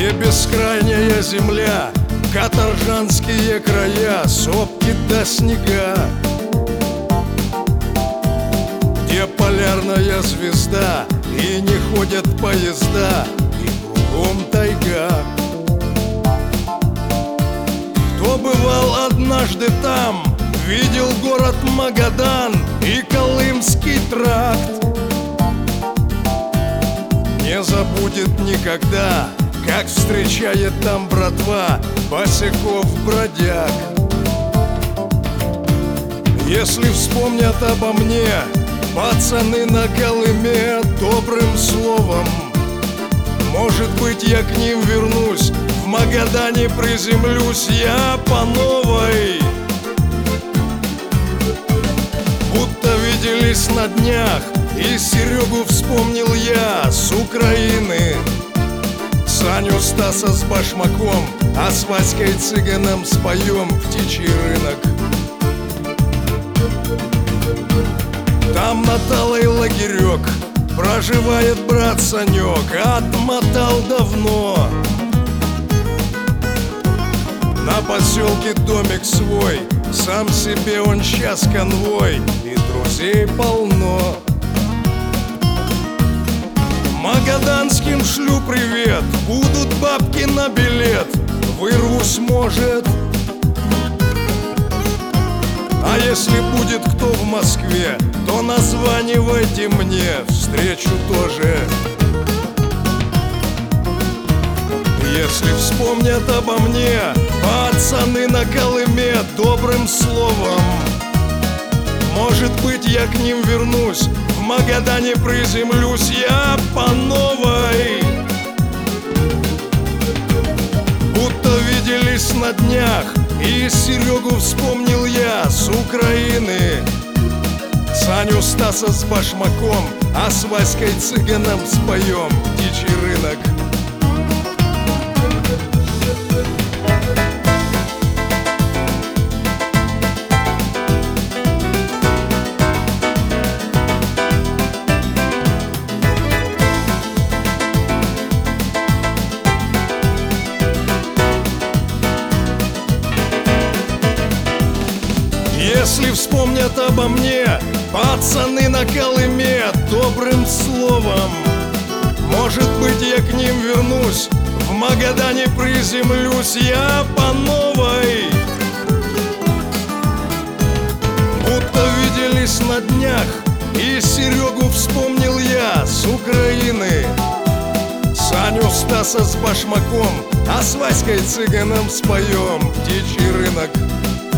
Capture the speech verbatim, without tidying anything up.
где бескрайняя земля, каторжанские края, сопки до снега, где полярная звезда и не ходят поезда, и кругом тайга. Кто бывал однажды там, видел город Магадан и Колымский тракт, не забудет никогда, как встречает там братва босяков бродяг. Если вспомнят обо мне пацаны на Колыме добрым словом, может быть, я к ним вернусь, в Магадане приземлюсь я по новой. Будто виделись на днях, и Серегу вспомнил я с Украины, Саню Стаса с Башмаком, а с Васькой Цыганом споем птичий рынок. Там на Талой лагерек проживает брат Санек, отмотал давно. На поселке домик свой, сам себе он сейчас конвой, и друзей полно. Магаданским шлю привет, будут бабки на билет, вырвусь, может. А если будет кто в Москве, то названивайте мне, встречу тоже. Если вспомнят обо мне пацаны на Колыме добрым словом, может быть, я к ним вернусь, в Магадане приземлюсь я по новой. Будто виделись на днях, и Серегу вспомнил я с Украины, Саню Стаса с Башмаком, а с Васькой Цыганом споем птичий рынок. Если вспомнят обо мне пацаны на Колыме добрым словом, может быть, я к ним вернусь, в Магадане приземлюсь я по новой. Будто виделись на днях, и Серегу вспомнил я с Украины, Саню Стаса с Башмаком, а с Васькой Цыганом споем птичий рынок.